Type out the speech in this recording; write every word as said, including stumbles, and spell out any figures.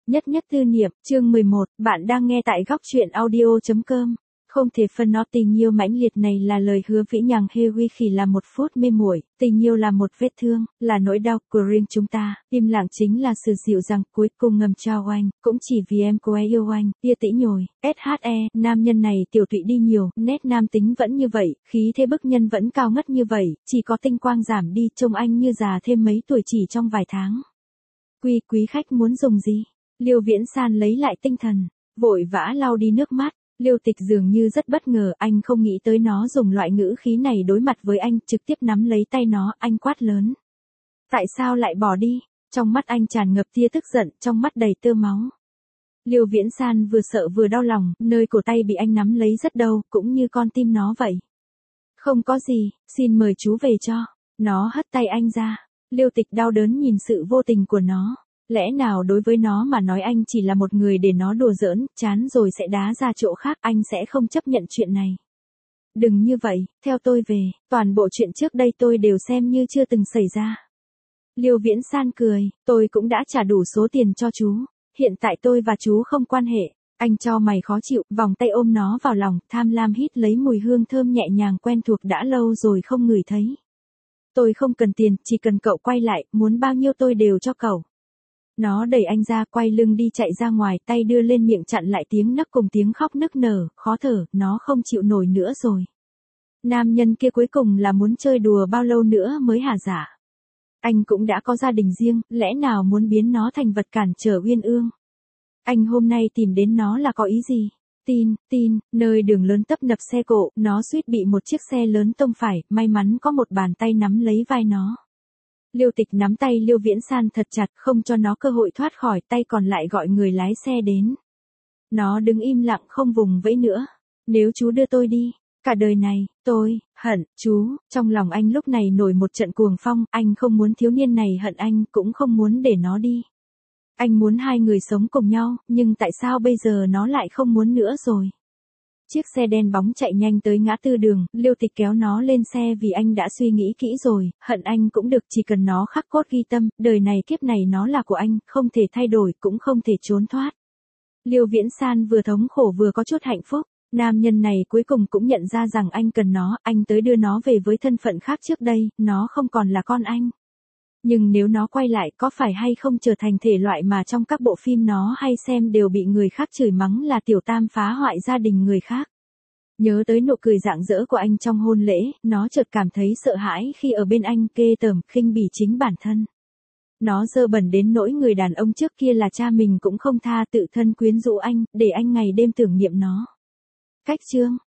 Nhất nhất tư niệm, chương mười một, bạn đang nghe tại góc truyện audio chấm com. Không thể phân nó, tình yêu mãnh liệt này là lời hứa vĩ nhằng Hewi khi là một phút mê muội, tình yêu là một vết thương, là nỗi đau của riêng chúng ta, im lặng chính là sự dịu dàng cuối cùng ngầm trao anh, cũng chỉ vì em cô ấy yêu anh, tia tĩ nhồi, ét hát e, nam nhân này tiểu tụy đi nhiều, nét nam tính vẫn như vậy, khí thế bức nhân vẫn cao ngất như vậy, chỉ có tinh quang giảm đi, trông anh như già thêm mấy tuổi chỉ trong vài tháng. Quy quý khách muốn dùng gì? Liêu Viễn San lấy lại tinh thần, vội vã lau đi nước mắt. Liêu Tịch dường như rất bất ngờ, anh không nghĩ tới nó dùng loại ngữ khí này đối mặt với anh, trực tiếp nắm lấy tay nó, anh quát lớn. Tại sao lại bỏ đi? Trong mắt anh tràn ngập tia tức giận, trong mắt đầy tơ máu. Liêu Viễn San vừa sợ vừa đau lòng, nơi cổ tay bị anh nắm lấy rất đau, cũng như con tim nó vậy. Không có gì, xin mời chú về cho. Nó hất tay anh ra. Liêu Tịch đau đớn nhìn sự vô tình của nó. Lẽ nào đối với nó mà nói anh chỉ là một người để nó đùa giỡn, chán rồi sẽ đá ra chỗ khác, anh sẽ không chấp nhận chuyện này. Đừng như vậy, theo tôi về, toàn bộ chuyện trước đây tôi đều xem như chưa từng xảy ra. Liêu Viễn San cười, tôi cũng đã trả đủ số tiền cho chú, hiện tại tôi và chú không quan hệ. Anh cho mày khó chịu, vòng tay ôm nó vào lòng, tham lam hít lấy mùi hương thơm nhẹ nhàng quen thuộc đã lâu rồi không ngửi thấy. Tôi không cần tiền, chỉ cần cậu quay lại, muốn bao nhiêu tôi đều cho cậu. Nó đẩy anh ra, quay lưng đi chạy ra ngoài, tay đưa lên miệng chặn lại tiếng nấc cùng tiếng khóc nức nở, khó thở, nó không chịu nổi nữa rồi. Nam nhân kia cuối cùng là muốn chơi đùa bao lâu nữa mới hả dạ? Anh cũng đã có gia đình riêng, lẽ nào muốn biến nó thành vật cản trở uyên ương? Anh hôm nay tìm đến nó là có ý gì? Tin, tin, nơi đường lớn tấp nập xe cộ, nó suýt bị một chiếc xe lớn tông phải, may mắn có một bàn tay nắm lấy vai nó. Liêu Tịch nắm tay Liêu Viễn San thật chặt, không cho nó cơ hội thoát khỏi, tay còn lại gọi người lái xe đến. Nó đứng im lặng không vùng vẫy nữa. Nếu chú đưa tôi đi, cả đời này, tôi, hận, chú, trong lòng anh lúc này nổi một trận cuồng phong, anh không muốn thiếu niên này hận anh, cũng không muốn để nó đi. Anh muốn hai người sống cùng nhau, nhưng tại sao bây giờ nó lại không muốn nữa rồi? Chiếc xe đen bóng chạy nhanh tới ngã tư đường, Liêu Tịch kéo nó lên xe vì anh đã suy nghĩ kỹ rồi, hận anh cũng được, chỉ cần nó khắc cốt ghi tâm, đời này kiếp này nó là của anh, không thể thay đổi, cũng không thể trốn thoát. Liêu Viễn San vừa thống khổ vừa có chút hạnh phúc, nam nhân này cuối cùng cũng nhận ra rằng anh cần nó, anh tới đưa nó về với thân phận khác trước đây, nó không còn là con anh. Nhưng nếu nó quay lại có phải hay không trở thành thể loại mà trong các bộ phim nó hay xem đều bị người khác chửi mắng là tiểu tam phá hoại gia đình người khác. Nhớ tới nụ cười rạng rỡ của anh trong hôn lễ, nó chợt cảm thấy sợ hãi khi ở bên anh, ghê tởm, khinh bỉ chính bản thân. Nó dơ bẩn đến nỗi người đàn ông trước kia là cha mình cũng không tha, tự thân quyến rũ anh, để anh ngày đêm tưởng niệm nó. Cách chương